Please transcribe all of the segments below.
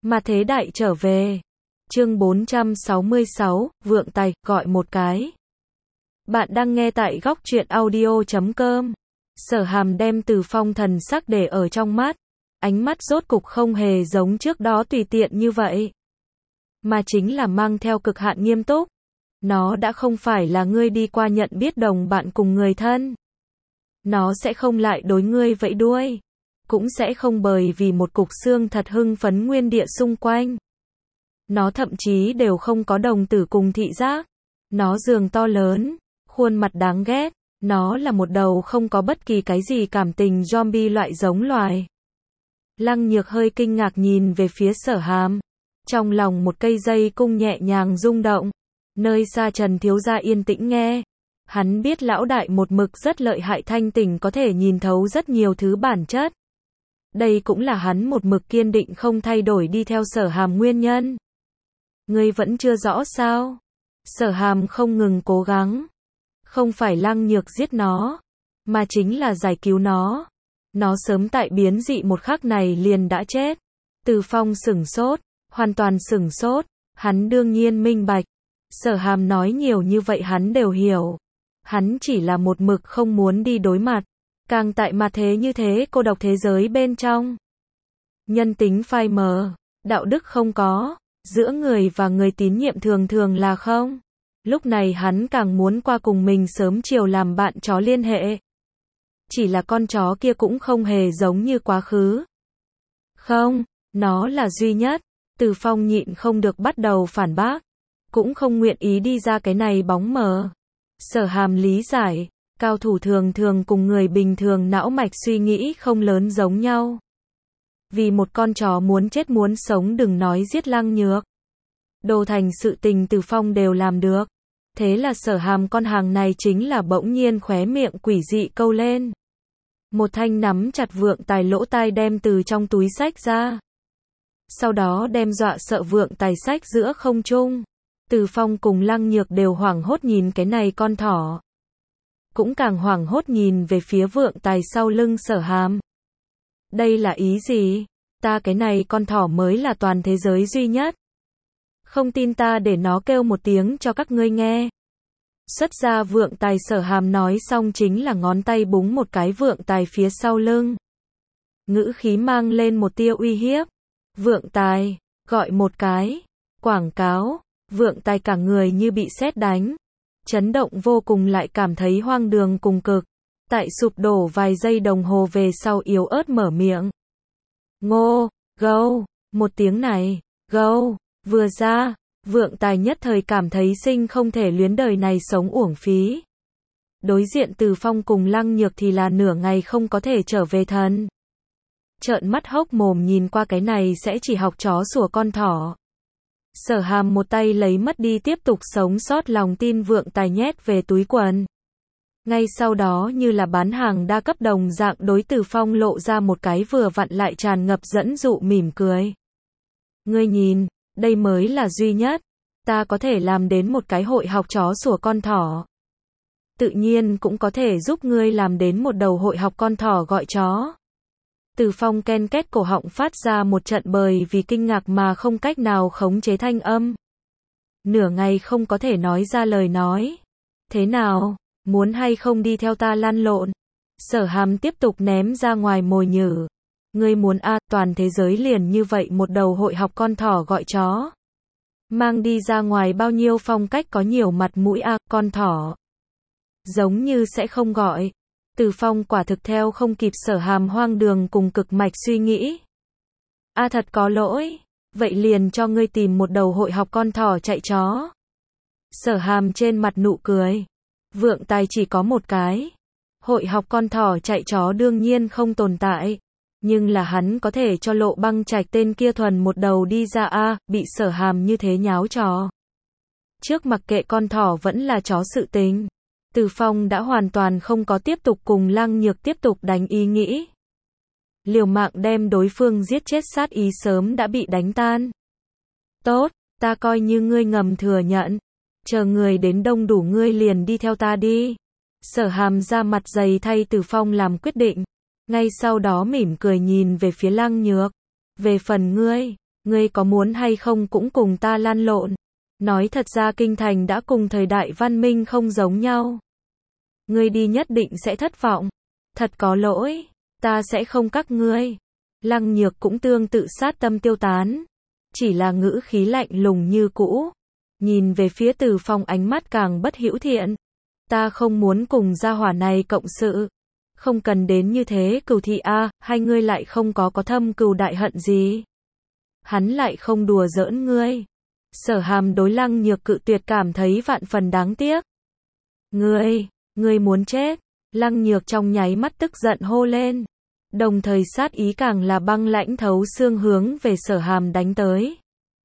Mà thế đại trở về. Chương 466, vượng tài, gọi một cái. Bạn đang nghe tại góc truyện audio.com. Sở Hàm đem Từ Phong thần sắc để ở trong mắt. Ánh mắt rốt cục không hề giống trước đó tùy tiện như vậy. Mà chính là mang theo cực hạn nghiêm túc. Nó đã không phải là ngươi đi qua nhận biết đồng bạn cùng người thân. Nó sẽ không lại đối ngươi vẫy đuôi. Cũng sẽ không bởi vì một cục xương thật hưng phấn nguyên địa xung quanh. Nó thậm chí đều không có đồng tử cùng thị giác. Nó giường to lớn, khuôn mặt đáng ghét. Nó là một đầu không có bất kỳ cái gì cảm tình zombie loại giống loài. Lăng Nhược hơi kinh ngạc nhìn về phía Sở Hàm. Trong lòng một cây dây cung nhẹ nhàng rung động. Nơi xa Trần thiếu gia yên tĩnh nghe. Hắn biết lão đại một mực rất lợi hại thanh tỉnh có thể nhìn thấu rất nhiều thứ bản chất. Đây cũng là hắn một mực kiên định không thay đổi đi theo Sở Hàm nguyên nhân. Ngươi vẫn chưa rõ sao? Sở Hàm không ngừng cố gắng. Không phải Lăng Nhược giết nó, mà chính là giải cứu nó. Nó sớm tại biến dị một khắc này liền đã chết. Từ Phong sửng sốt, hoàn toàn sửng sốt. Hắn đương nhiên minh bạch. Sở Hàm nói nhiều như vậy hắn đều hiểu. Hắn chỉ là một mực không muốn đi đối mặt. Càng tại mà thế như thế cô độc thế giới bên trong. Nhân tính phai mờ, đạo đức không có, giữa người và người tín nhiệm thường thường là không. Lúc này hắn càng muốn qua cùng mình sớm chiều làm bạn chó liên hệ. Chỉ là con chó kia cũng không hề giống như quá khứ. Không, nó là duy nhất. Từ Phong nhịn không được bắt đầu phản bác. Cũng không nguyện ý đi ra cái này bóng mờ. Sở Hàm lý giải. Cao thủ thường thường cùng người bình thường não mạch suy nghĩ không lớn giống nhau. Vì một con chó muốn chết muốn sống đừng nói giết Lăng Nhược. Đồ thành sự tình Từ Phong đều làm được. Thế là Sở Hàm con hàng này chính là bỗng nhiên khóe miệng quỷ dị câu lên. Một thanh nắm chặt vượng tài lỗ tai đem từ trong túi xách ra. Sau đó đem dọa sợ vượng tài xách giữa không trung. Từ Phong cùng Lăng Nhược đều hoảng hốt nhìn cái này con thỏ. Cũng càng hoảng hốt nhìn về phía vượng tài sau lưng Sở Hàm. Đây là ý gì? Ta cái này con thỏ mới là toàn thế giới duy nhất. Không tin ta để nó kêu một tiếng cho các ngươi nghe. Xuất ra vượng tài Sở Hàm nói xong chính là ngón tay búng một cái vượng tài phía sau lưng. Ngữ khí mang lên một tia uy hiếp. Vượng tài, gọi một cái. Quảng cáo, vượng tài cả người như bị sét đánh. Chấn động vô cùng lại cảm thấy hoang đường cùng cực. Tại sụp đổ vài giây đồng hồ về sau yếu ớt mở miệng. Ngô, gâu, một tiếng này, gâu, vừa ra, vượng tài nhất thời cảm thấy sinh không thể luyến đời này sống uổng phí. Đối diện Từ Phong cùng Lăng Nhược thì là nửa ngày không có thể trở về thần. Trợn mắt hốc mồm nhìn qua cái này sẽ chỉ học chó sủa con thỏ. Sở Hàm một tay lấy mất đi tiếp tục sống sót lòng tin vượng tài nhét về túi quần. Ngay sau đó như là bán hàng đa cấp đồng dạng đối Từ Phong lộ ra một cái vừa vặn lại tràn ngập dẫn dụ mỉm cười. Ngươi nhìn, đây mới là duy nhất. Ta có thể làm đến một cái hội học chó sủa con thỏ. Tự nhiên cũng có thể giúp ngươi làm đến một đầu hội học con thỏ gọi chó. Từ Phong ken két cổ họng phát ra một trận bởi vì kinh ngạc mà không cách nào khống chế thanh âm. Nửa ngày không có thể nói ra lời nói. Thế nào, muốn hay không đi theo ta lăn lộn? Sở Hàm tiếp tục ném ra ngoài mồi nhử. Ngươi muốn toàn thế giới liền như vậy một đầu hội học con thỏ gọi chó. Mang đi ra ngoài bao nhiêu phong cách có nhiều mặt mũi con thỏ. Giống như sẽ không gọi. Từ Phong quả thực theo không kịp Sở Hàm hoang đường cùng cực mạch suy nghĩ. Thật có lỗi. Vậy liền cho ngươi tìm một đầu hội học con thỏ chạy chó. Sở Hàm trên mặt nụ cười. Vượng tài chỉ có một cái. Hội học con thỏ chạy chó đương nhiên không tồn tại. Nhưng là hắn có thể cho Lộ Băng Trạch tên kia thuần một đầu đi ra bị Sở Hàm như thế nháo trò. Trước mặc kệ con thỏ vẫn là chó sự tình. Từ Phong đã hoàn toàn không có tiếp tục cùng Lăng Nhược tiếp tục đánh ý nghĩ. Liều mạng đem đối phương giết chết sát ý sớm đã bị đánh tan. Tốt, ta coi như ngươi ngầm thừa nhận. Chờ người đến đông đủ ngươi liền đi theo ta đi. Sở Hàm ra mặt dày thay Từ Phong làm quyết định. Ngay sau đó mỉm cười nhìn về phía Lăng Nhược. Về phần ngươi, Ngươi có muốn hay không cũng cùng ta lăn lộn. Nói thật ra kinh thành đã cùng thời đại văn minh không giống nhau. Ngươi đi nhất định sẽ thất vọng. Thật có lỗi, ta sẽ không cắt ngươi. Lăng Nhược cũng tương tự sát tâm tiêu tán. Chỉ là ngữ khí lạnh lùng như cũ. Nhìn về phía Từ Phong ánh mắt càng bất hữu thiện. Ta không muốn cùng gia hỏa này cộng sự. Không cần đến như thế cừu thị a, hai ngươi lại không có thâm cừu đại hận gì. Hắn lại không đùa giỡn ngươi. Sở Hàm đối Lăng Nhược cự tuyệt cảm thấy vạn phần đáng tiếc. Ngươi muốn chết. Lăng Nhược trong nháy mắt tức giận hô lên. Đồng thời sát ý càng là băng lãnh thấu xương hướng về Sở Hàm đánh tới.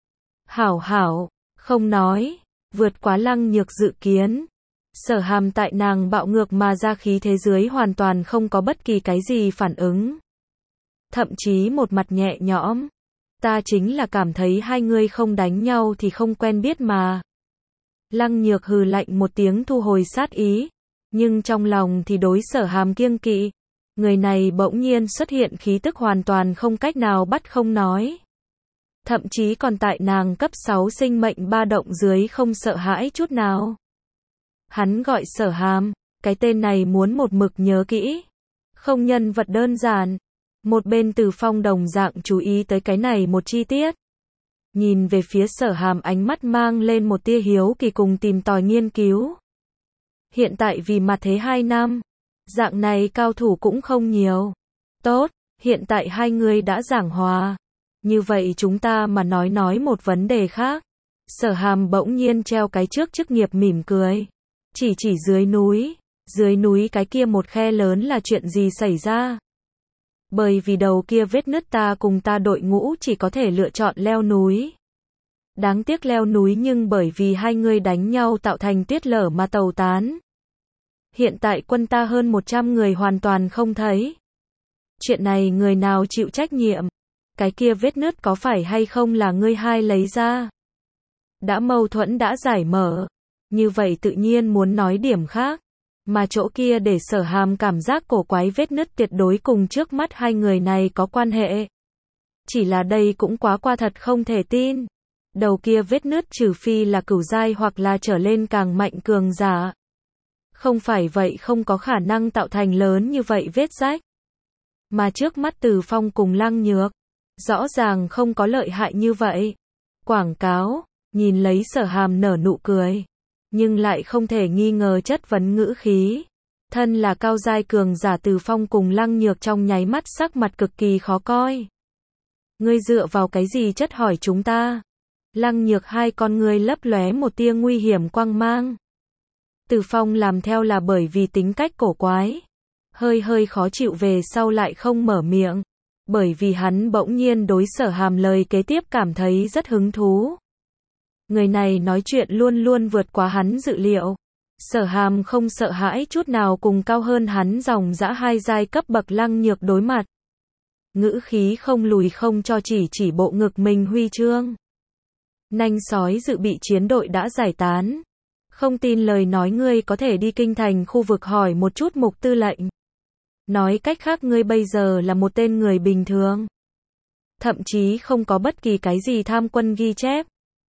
Hảo, không nói. Vượt quá Lăng Nhược dự kiến. Sở Hàm tại nàng bạo ngược mà ra khí thế dưới hoàn toàn không có bất kỳ cái gì phản ứng. Thậm chí một mặt nhẹ nhõm. Ta chính là cảm thấy hai người không đánh nhau thì không quen biết mà. Lăng Nhược hừ lạnh một tiếng thu hồi sát ý. Nhưng trong lòng thì đối Sở Hàm kiêng kỵ. Người này bỗng nhiên xuất hiện khí tức hoàn toàn không cách nào bắt không nói. Thậm chí còn tại nàng cấp 6 sinh mệnh ba động dưới không sợ hãi chút nào. Hắn gọi Sở Hàm, cái tên này muốn một mực nhớ kỹ. Không nhân vật đơn giản. Một bên Từ Phong đồng dạng chú ý tới cái này một chi tiết. Nhìn về phía Sở Hàm ánh mắt mang lên một tia hiếu kỳ cùng tìm tòi nghiên cứu. Hiện tại vì mặt thế 2 năm, dạng này cao thủ cũng không nhiều. Tốt, hiện tại hai người đã giảng hòa. Như vậy chúng ta mà nói một vấn đề khác. Sở Hàm bỗng nhiên treo cái trước chức nghiệp mỉm cười. Chỉ dưới núi cái kia một khe lớn là chuyện gì xảy ra? Bởi vì đầu kia vết nứt ta cùng ta đội ngũ chỉ có thể lựa chọn leo núi. Đáng tiếc leo núi nhưng bởi vì hai người đánh nhau tạo thành tuyết lở mà tàu tán. Hiện tại quân ta hơn 100 người hoàn toàn không thấy. Chuyện này người nào chịu trách nhiệm? Cái kia vết nứt có phải hay không là ngươi hai lấy ra? Đã mâu thuẫn đã giải mở. Như vậy tự nhiên muốn nói điểm khác. Mà chỗ kia để Sở Hàm cảm giác cổ quái vết nứt tuyệt đối cùng trước mắt hai người này có quan hệ. Chỉ là đây cũng quá qua thật không thể tin. Đầu kia vết nứt trừ phi là cửu giai hoặc là trở lên càng mạnh cường giả. Không phải vậy không có khả năng tạo thành lớn như vậy vết rách. Mà trước mắt Từ Phong cùng Lăng Nhược, rõ ràng không có lợi hại như vậy. Quảng cáo, nhìn lấy Sở Hàm nở nụ cười. Nhưng lại không thể nghi ngờ chất vấn ngữ khí. Thân là cao giai cường giả Từ Phong cùng Lăng Nhược trong nháy mắt sắc mặt cực kỳ khó coi. Ngươi dựa vào cái gì chất hỏi chúng ta? Lăng Nhược hai con ngươi lấp lóe một tia nguy hiểm quang mang. Từ Phong làm theo là bởi vì tính cách cổ quái. Hơi khó chịu về sau lại không mở miệng. Bởi vì hắn bỗng nhiên đối Sở Hàm lời kế tiếp cảm thấy rất hứng thú. Người này nói chuyện luôn luôn vượt quá hắn dự liệu. Sở Hàm không sợ hãi chút nào cùng cao hơn hắn dòng dã 2 giai cấp bậc Lăng Nhược đối mặt. Ngữ khí không lùi không cho chỉ bộ ngực mình huy chương. Nanh sói dự bị chiến đội đã giải tán. Không tin lời nói ngươi có thể đi kinh thành khu vực hỏi một chút mục tư lệnh. Nói cách khác ngươi bây giờ là một tên người bình thường. Thậm chí không có bất kỳ cái gì tham quân ghi chép.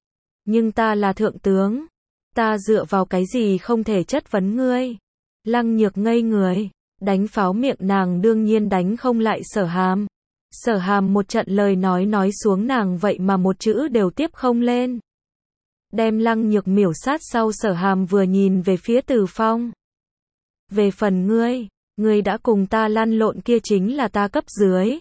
Nhưng ta là thượng tướng. Ta dựa vào cái gì không thể chất vấn ngươi. Lăng Nhược ngây người. Đánh pháo miệng nàng đương nhiên đánh không lại Sở Hàm. Sở Hàm một trận lời nói xuống nàng vậy mà một chữ đều tiếp không lên. Đem Lăng Nhược miểu sát sau Sở Hàm vừa nhìn về phía Từ Phong. Về phần ngươi đã cùng ta lăn lộn kia chính là ta cấp dưới.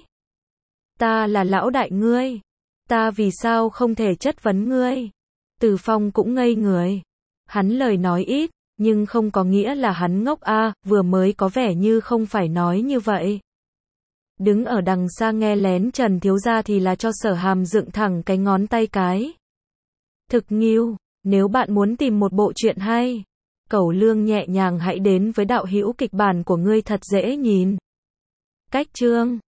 Ta là lão đại ngươi. Ta vì sao không thể chất vấn ngươi? Từ Phong cũng ngây người. Hắn lời nói ít, nhưng không có nghĩa là hắn ngốc a, vừa mới có vẻ như không phải nói như vậy. Đứng ở đằng xa nghe lén Trần thiếu gia thì là cho Sở Hàm dựng thẳng cái ngón tay cái. Thực nghiêu, nếu bạn muốn tìm một bộ truyện hay, Cẩu Lương nhẹ nhàng hãy đến với đạo hữu kịch bản của ngươi thật dễ nhìn. Cách chương